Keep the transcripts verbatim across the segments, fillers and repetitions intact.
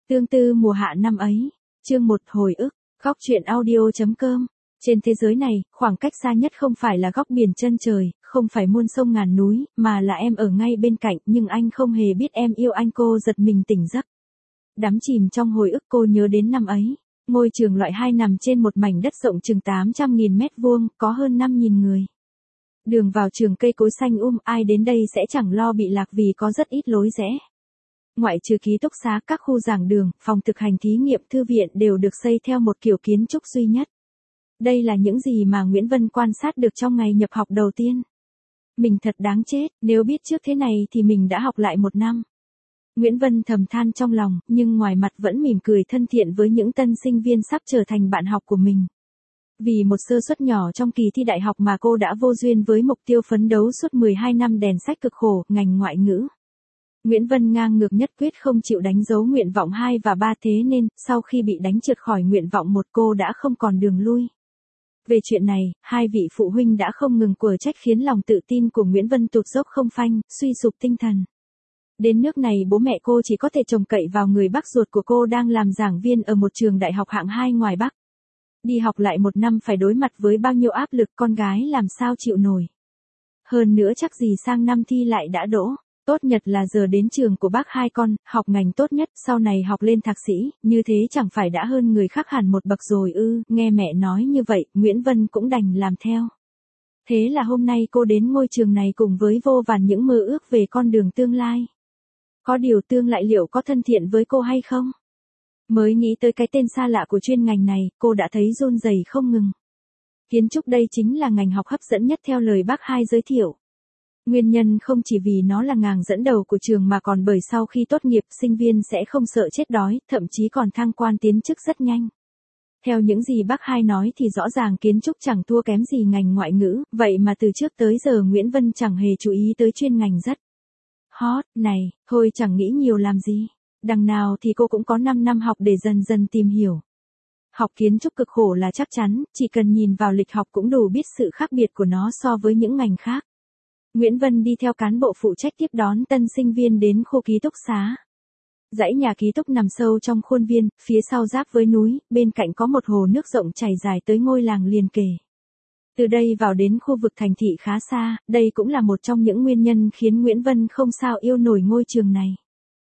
Tương tư mùa hạ năm ấy. Chương một hồi ức. Góc truyện audio.com. Trên thế giới này, khoảng cách xa nhất không phải là góc biển chân trời, không phải muôn sông ngàn núi, mà là em ở ngay bên cạnh, nhưng anh không hề biết em yêu anh. Cô giật mình tỉnh giấc. Đắm chìm trong hồi ức, cô nhớ đến năm ấy. Ngôi trường loại hai nằm trên một mảnh đất rộng chừng tám trăm nghìn mét vuông, có hơn năm nghìn người. Đường vào trường cây cối xanh um, ai đến đây sẽ chẳng lo bị lạc vì có rất ít lối rẽ. Ngoại trừ ký túc xá, các khu giảng đường, phòng thực hành thí nghiệm, thư viện đều được xây theo một kiểu kiến trúc duy nhất. Đây là những gì mà Nguyễn Vân quan sát được trong ngày nhập học đầu tiên. Mình thật đáng chết, nếu biết trước thế này thì mình đã học lại một năm. Nguyễn Vân thầm than trong lòng, nhưng ngoài mặt vẫn mỉm cười thân thiện với những tân sinh viên sắp trở thành bạn học của mình. Vì một sơ suất nhỏ trong kỳ thi đại học mà cô đã vô duyên với mục tiêu phấn đấu suốt mười hai năm đèn sách cực khổ, ngành ngoại ngữ. Nguyễn Vân ngang ngược nhất quyết không chịu đánh dấu nguyện vọng hai và ba, thế nên, sau khi bị đánh trượt khỏi nguyện vọng một, cô đã không còn đường lui. Về chuyện này, hai vị phụ huynh đã không ngừng quở trách khiến lòng tự tin của Nguyễn Vân tụt dốc không phanh, suy sụp tinh thần. Đến nước này bố mẹ cô chỉ có thể trông cậy vào người bác ruột của cô đang làm giảng viên ở một trường đại học hạng hai ngoài Bắc. Đi học lại một năm phải đối mặt với bao nhiêu áp lực, con gái làm sao chịu nổi. Hơn nữa chắc gì sang năm thi lại đã đỗ. Tốt nhất là giờ đến trường của bác hai con, học ngành tốt nhất, sau này học lên thạc sĩ, như thế chẳng phải đã hơn người khác hẳn một bậc rồi ư. Nghe mẹ nói như vậy, Nguyễn Vân cũng đành làm theo. Thế là hôm nay cô đến ngôi trường này cùng với vô vàn những mơ ước về con đường tương lai. Có điều tương lại liệu có thân thiện với cô hay không? Mới nghĩ tới cái tên xa lạ của chuyên ngành này, cô đã thấy run rẩy không ngừng. Kiến trúc đây chính là ngành học hấp dẫn nhất theo lời bác hai giới thiệu. Nguyên nhân không chỉ vì nó là ngàng dẫn đầu của trường mà còn bởi sau khi tốt nghiệp, sinh viên sẽ không sợ chết đói, thậm chí còn thăng quan tiến chức rất nhanh. Theo những gì bác hai nói thì rõ ràng kiến trúc chẳng thua kém gì ngành ngoại ngữ, vậy mà từ trước tới giờ Nguyễn Vân chẳng hề chú ý tới chuyên ngành rất hot này, thôi chẳng nghĩ nhiều làm gì. Đằng nào thì cô cũng có năm năm học để dần dần tìm hiểu. Học kiến trúc cực khổ là chắc chắn, chỉ cần nhìn vào lịch học cũng đủ biết sự khác biệt của nó so với những ngành khác. Nguyễn Vân đi theo cán bộ phụ trách tiếp đón tân sinh viên đến khu ký túc xá. Dãy nhà ký túc nằm sâu trong khuôn viên, phía sau giáp với núi, bên cạnh có một hồ nước rộng chảy dài tới ngôi làng liền kề. Từ đây vào đến khu vực thành thị khá xa, đây cũng là một trong những nguyên nhân khiến Nguyễn Vân không sao yêu nổi ngôi trường này.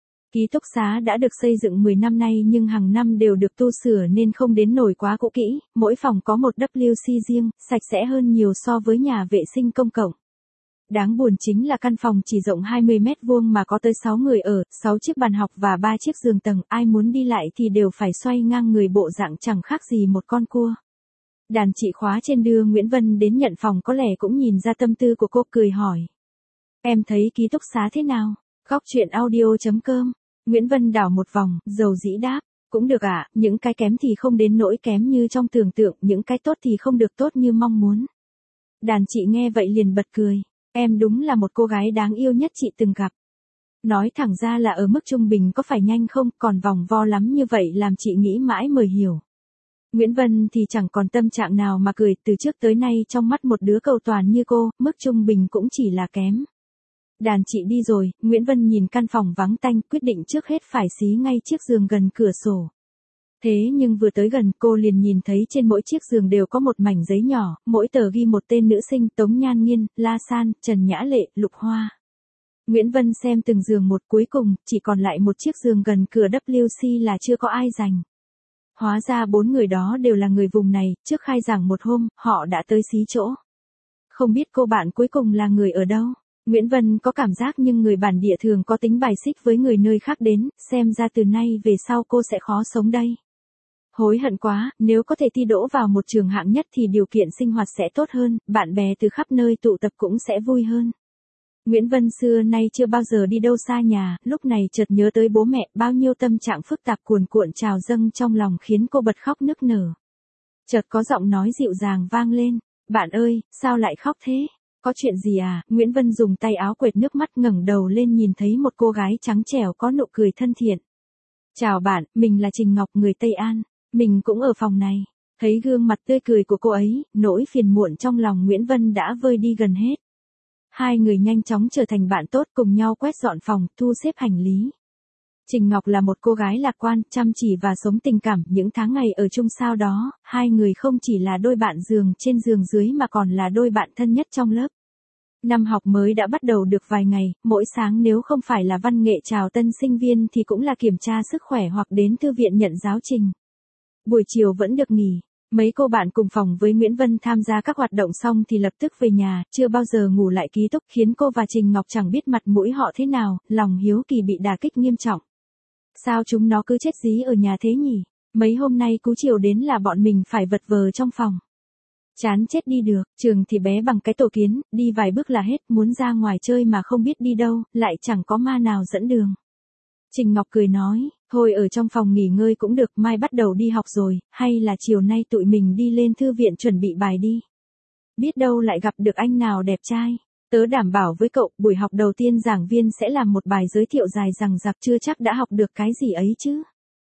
Ký túc xá đã được xây dựng mười năm nay nhưng hàng năm đều được tu sửa nên không đến nổi quá cũ kỹ, mỗi phòng có một vê kép xê riêng, sạch sẽ hơn nhiều so với nhà vệ sinh công cộng. Đáng buồn chính là căn phòng chỉ rộng hai mươi mét vuông mà có tới sáu người ở, sáu chiếc bàn học và ba chiếc giường tầng, ai muốn đi lại thì đều phải xoay ngang người, bộ dạng chẳng khác gì một con cua. Đàn chị khóa trên đưa Nguyễn Vân đến nhận phòng có lẽ cũng nhìn ra tâm tư của cô, cười hỏi. Em thấy ký túc xá thế nào? Góc truyện audio.com. Nguyễn Vân đảo một vòng, dầu dĩ đáp. Cũng được ạ, à, những cái kém thì không đến nỗi kém như trong tưởng tượng, những cái tốt thì không được tốt như mong muốn. Đàn chị nghe vậy liền bật cười. Em đúng là một cô gái đáng yêu nhất chị từng gặp. Nói thẳng ra là ở mức trung bình có phải nhanh không, còn vòng vo lắm như vậy làm chị nghĩ mãi mới hiểu. Nguyễn Vân thì chẳng còn tâm trạng nào mà cười, từ trước tới nay trong mắt một đứa cầu toàn như cô, mức trung bình cũng chỉ là kém. Đàn chị đi rồi, Nguyễn Vân nhìn căn phòng vắng tanh, quyết định trước hết phải xí ngay chiếc giường gần cửa sổ. Thế nhưng vừa tới gần cô liền nhìn thấy trên mỗi chiếc giường đều có một mảnh giấy nhỏ, mỗi tờ ghi một tên nữ sinh: Tống Nhan Nghiên, La San, Trần Nhã Lệ, Lục Hoa. Nguyễn Vân xem từng giường một, cuối cùng chỉ còn lại một chiếc giường gần cửa vê kép xê là chưa có ai giành. Hóa ra bốn người đó đều là người vùng này, trước khai giảng một hôm, họ đã tới xí chỗ. Không biết cô bạn cuối cùng là người ở đâu? Nguyễn Vân có cảm giác nhưng người bản địa thường có tính bài xích với người nơi khác đến, xem ra từ nay về sau cô sẽ khó sống đây. Hối hận quá, nếu có thể thi đỗ vào một trường hạng nhất thì điều kiện sinh hoạt sẽ tốt hơn, bạn bè từ khắp nơi tụ tập cũng sẽ vui hơn. Nguyễn Vân xưa nay chưa bao giờ đi đâu xa nhà, lúc này chợt nhớ tới bố mẹ, bao nhiêu tâm trạng phức tạp cuồn cuộn trào dâng trong lòng khiến cô bật khóc nức nở. Chợt có giọng nói dịu dàng vang lên, bạn ơi, sao lại khóc thế? Có chuyện gì à? Nguyễn Vân dùng tay áo quệt nước mắt, ngẩng đầu lên nhìn thấy một cô gái trắng trẻo có nụ cười thân thiện. Chào bạn, mình là Trình Ngọc, người Tây An, mình cũng ở phòng này. Thấy gương mặt tươi cười của cô ấy, nỗi phiền muộn trong lòng Nguyễn Vân đã vơi đi gần hết. Hai người nhanh chóng trở thành bạn tốt, cùng nhau quét dọn phòng, thu xếp hành lý. Trình Ngọc là một cô gái lạc quan, chăm chỉ và sống tình cảm, những tháng ngày ở chung sau đó, hai người không chỉ là đôi bạn giường trên giường dưới mà còn là đôi bạn thân nhất trong lớp. Năm học mới đã bắt đầu được vài ngày, mỗi sáng nếu không phải là văn nghệ chào tân sinh viên thì cũng là kiểm tra sức khỏe hoặc đến thư viện nhận giáo trình. Buổi chiều vẫn được nghỉ. Mấy cô bạn cùng phòng với Nguyễn Vân tham gia các hoạt động xong thì lập tức về nhà, chưa bao giờ ngủ lại ký túc, khiến cô và Trình Ngọc chẳng biết mặt mũi họ thế nào, lòng hiếu kỳ bị đả kích nghiêm trọng. Sao chúng nó cứ chết dí ở nhà thế nhỉ? Mấy hôm nay cú chiều đến là bọn mình phải vật vờ trong phòng. Chán chết đi được, trường thì bé bằng cái tổ kiến, đi vài bước là hết, muốn ra ngoài chơi mà không biết đi đâu, lại chẳng có ma nào dẫn đường. Trình Ngọc cười nói, thôi ở trong phòng nghỉ ngơi cũng được, mai bắt đầu đi học rồi, hay là chiều nay tụi mình đi lên thư viện chuẩn bị bài đi. Biết đâu lại gặp được anh nào đẹp trai. Tớ đảm bảo với cậu, buổi học đầu tiên giảng viên sẽ làm một bài giới thiệu dài dằng dặc, chưa chắc đã học được cái gì ấy chứ.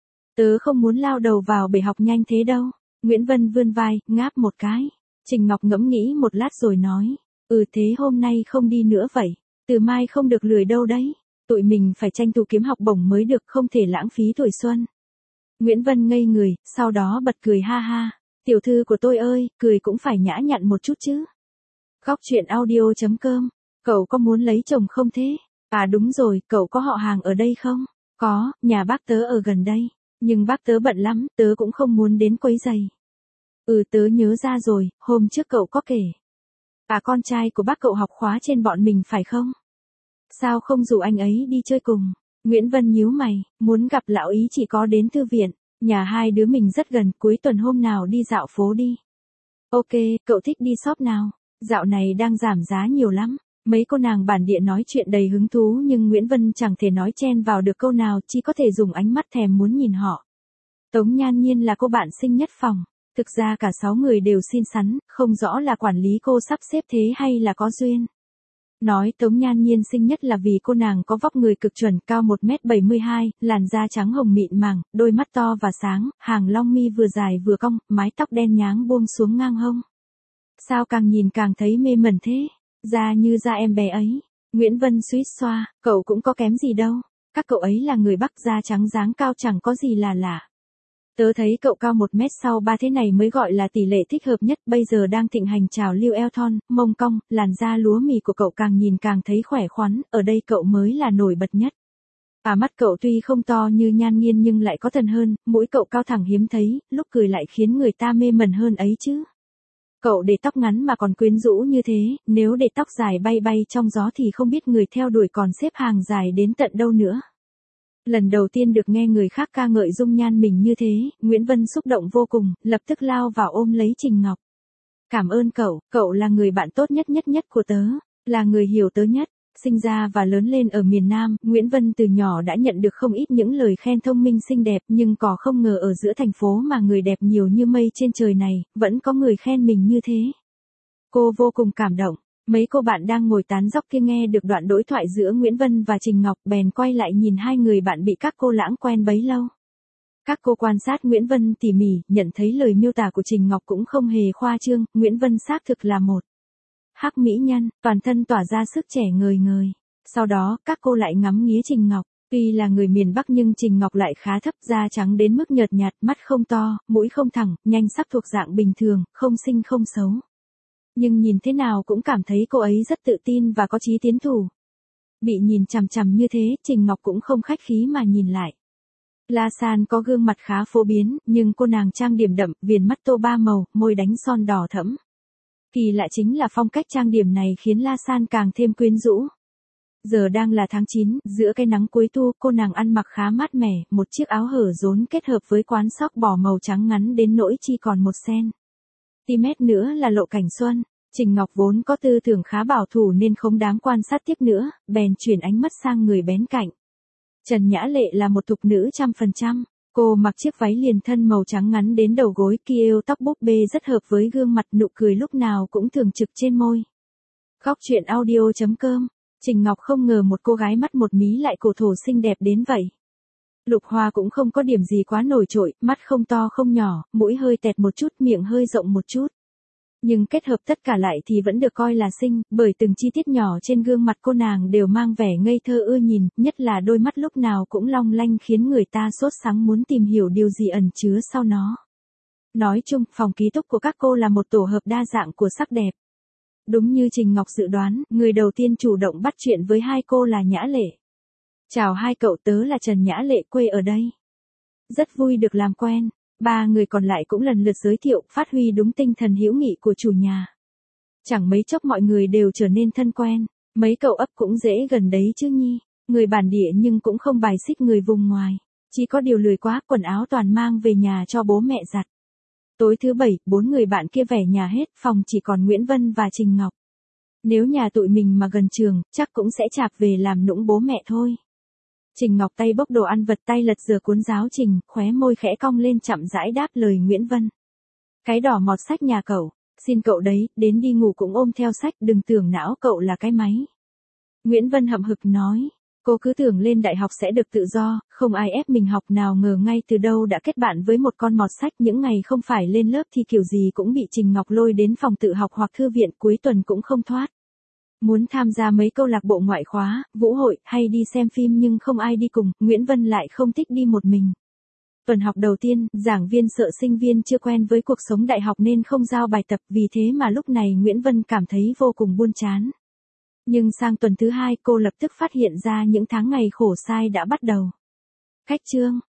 Tớ không muốn lao đầu vào bể học nhanh thế đâu. Nguyễn Vân vươn vai, ngáp một cái. Trình Ngọc ngẫm nghĩ một lát rồi nói, ừ thế hôm nay không đi nữa vậy, từ mai không được lười đâu đấy. Tụi mình phải tranh thủ kiếm học bổng mới được, không thể lãng phí tuổi xuân. Nguyễn Vân ngây người, sau đó bật cười ha ha. Tiểu thư của tôi ơi, cười cũng phải nhã nhặn một chút chứ. Góc chuyện audio chấm com. Cậu có muốn lấy chồng không thế? À đúng rồi, cậu có họ hàng ở đây không? Có, nhà bác tớ ở gần đây. Nhưng bác tớ bận lắm, tớ cũng không muốn đến quấy rầy. Ừ tớ nhớ ra rồi, hôm trước cậu có kể. À con trai của bác cậu học khóa trên bọn mình phải không? Sao không rủ anh ấy đi chơi cùng? Nguyễn Vân nhíu mày, muốn gặp lão ý chỉ có đến thư viện. Nhà hai đứa mình rất gần, cuối tuần hôm nào đi dạo phố đi. Ok, cậu thích đi shop nào? Dạo này đang giảm giá nhiều lắm. Mấy cô nàng bản địa nói chuyện đầy hứng thú nhưng Nguyễn Vân chẳng thể nói chen vào được câu nào, chỉ có thể dùng ánh mắt thèm muốn nhìn họ. Tống Nhan Nhiên là cô bạn xinh nhất phòng. Thực ra cả sáu người đều xinh xắn, không rõ là quản lý cô sắp xếp thế hay là có duyên. Nói Tống Nhan Nhiên xinh nhất là vì cô nàng có vóc người cực chuẩn, cao một mét bảy mươi hai, làn da trắng hồng mịn màng, đôi mắt to và sáng, hàng lông mi vừa dài vừa cong, mái tóc đen nháng buông xuống ngang hông. Sao càng nhìn càng thấy mê mẩn thế, da như da em bé ấy. Nguyễn Vân suýt xoa, cậu cũng có kém gì đâu, các cậu ấy là người Bắc, da trắng dáng cao chẳng có gì là lạ. Tớ thấy cậu cao một mét sau ba thế này mới gọi là tỷ lệ thích hợp nhất, bây giờ đang thịnh hành trào lưu eo thon, mông cong, làn da lúa mì của cậu càng nhìn càng thấy khỏe khoắn, ở đây cậu mới là nổi bật nhất. À mắt cậu tuy không to như Nhan Nhiên nhưng lại có thần hơn, mũi cậu cao thẳng hiếm thấy, lúc cười lại khiến người ta mê mẩn hơn ấy chứ. Cậu để tóc ngắn mà còn quyến rũ như thế, nếu để tóc dài bay bay trong gió thì không biết người theo đuổi còn xếp hàng dài đến tận đâu nữa. Lần đầu tiên được nghe người khác ca ngợi dung nhan mình như thế, Nguyễn Vân xúc động vô cùng, lập tức lao vào ôm lấy Trình Ngọc. Cảm ơn cậu, cậu là người bạn tốt nhất nhất nhất của tớ, là người hiểu tớ nhất. Sinh ra và lớn lên ở miền Nam, Nguyễn Vân từ nhỏ đã nhận được không ít những lời khen thông minh xinh đẹp, nhưng có không ngờ ở giữa thành phố mà người đẹp nhiều như mây trên trời này, vẫn có người khen mình như thế. Cô vô cùng cảm động. Mấy cô bạn đang ngồi tán dóc kia nghe được đoạn đối thoại giữa Nguyễn Vân và Trình Ngọc bèn quay lại nhìn hai người bạn bị các cô lãng quen bấy lâu. Các cô quan sát Nguyễn Vân tỉ mỉ, nhận thấy lời miêu tả của Trình Ngọc cũng không hề khoa trương, Nguyễn Vân xác thực là một hắc mỹ nhân, toàn thân tỏa ra sức trẻ ngời ngời. Sau đó, các cô lại ngắm nghía Trình Ngọc, tuy là người miền Bắc nhưng Trình Ngọc lại khá thấp, da trắng đến mức nhợt nhạt, mắt không to, mũi không thẳng, nhanh sắc thuộc dạng bình thường, không xinh không xấu. Nhưng nhìn thế nào cũng cảm thấy cô ấy rất tự tin và có chí tiến thủ. Bị nhìn chằm chằm như thế, Trình Ngọc cũng không khách khí mà nhìn lại. La San có gương mặt khá phổ biến, nhưng cô nàng trang điểm đậm, viền mắt tô ba màu, môi đánh son đỏ thẫm. Kỳ lạ chính là phong cách trang điểm này khiến La San càng thêm quyến rũ. Giờ đang là tháng chín, giữa cái nắng cuối thu, cô nàng ăn mặc khá mát mẻ, một chiếc áo hở rốn kết hợp với quán sóc bò màu trắng ngắn đến nỗi chỉ còn một sen ti mét nữa là lộ cảnh xuân. Trình Ngọc vốn có tư tưởng khá bảo thủ nên không đáng quan sát tiếp nữa, bèn chuyển ánh mắt sang người bén cạnh. Trần Nhã Lệ là một thục nữ trăm phần trăm. Cô mặc chiếc váy liền thân màu trắng ngắn đến đầu gối, kia tóc búp bê rất hợp với gương mặt, nụ cười lúc nào cũng thường trực trên môi. Góc chuyện audio chấm com. Trình Ngọc không ngờ một cô gái mắt một mí lại cổ thổ xinh đẹp đến vậy. Lục Hoa cũng không có điểm gì quá nổi trội, mắt không to không nhỏ, mũi hơi tẹt một chút, miệng hơi rộng một chút. Nhưng kết hợp tất cả lại thì vẫn được coi là xinh, bởi từng chi tiết nhỏ trên gương mặt cô nàng đều mang vẻ ngây thơ ưa nhìn, nhất là đôi mắt lúc nào cũng long lanh khiến người ta sốt sắng muốn tìm hiểu điều gì ẩn chứa sau nó. Nói chung, phòng ký túc của các cô là một tổ hợp đa dạng của sắc đẹp. Đúng như Trình Ngọc dự đoán, người đầu tiên chủ động bắt chuyện với hai cô là Nhã Lệ. Chào hai cậu, tớ là Trần Nhã Lệ, quê ở đây. Rất vui được làm quen. Ba người còn lại cũng lần lượt giới thiệu, phát huy đúng tinh thần hữu nghị của chủ nhà. Chẳng mấy chốc mọi người đều trở nên thân quen, mấy cậu ấp cũng dễ gần đấy chứ nhi, người bản địa nhưng cũng không bài xích người vùng ngoài, chỉ có điều lười quá, quần áo toàn mang về nhà cho bố mẹ giặt. Tối thứ bảy, bốn người bạn kia về nhà hết, phòng chỉ còn Nguyễn Vân và Trình Ngọc. Nếu nhà tụi mình mà gần trường, chắc cũng sẽ chạp về làm nũng bố mẹ thôi. Trình Ngọc tay bốc đồ ăn vật, tay lật dừa cuốn giáo trình, khóe môi khẽ cong lên chậm rãi đáp lời Nguyễn Vân. Cái đỏ mọt sách nhà cậu, xin cậu đấy, đến đi ngủ cũng ôm theo sách, đừng tưởng não cậu là cái máy. Nguyễn Vân hậm hực nói, cô cứ tưởng lên đại học sẽ được tự do, không ai ép mình học, nào ngờ ngay từ đâu đã kết bạn với một con mọt sách, những ngày không phải lên lớp thì kiểu gì cũng bị Trình Ngọc lôi đến phòng tự học hoặc thư viện, cuối tuần cũng không thoát. Muốn tham gia mấy câu lạc bộ ngoại khóa, vũ hội hay đi xem phim nhưng không ai đi cùng, Nguyễn Vân lại không thích đi một mình. Tuần học đầu tiên, giảng viên sợ sinh viên chưa quen với cuộc sống đại học nên không giao bài tập, vì thế mà lúc này Nguyễn Vân cảm thấy vô cùng buồn chán. Nhưng sang tuần thứ hai cô lập tức phát hiện ra những tháng ngày khổ sai đã bắt đầu. Khách trương,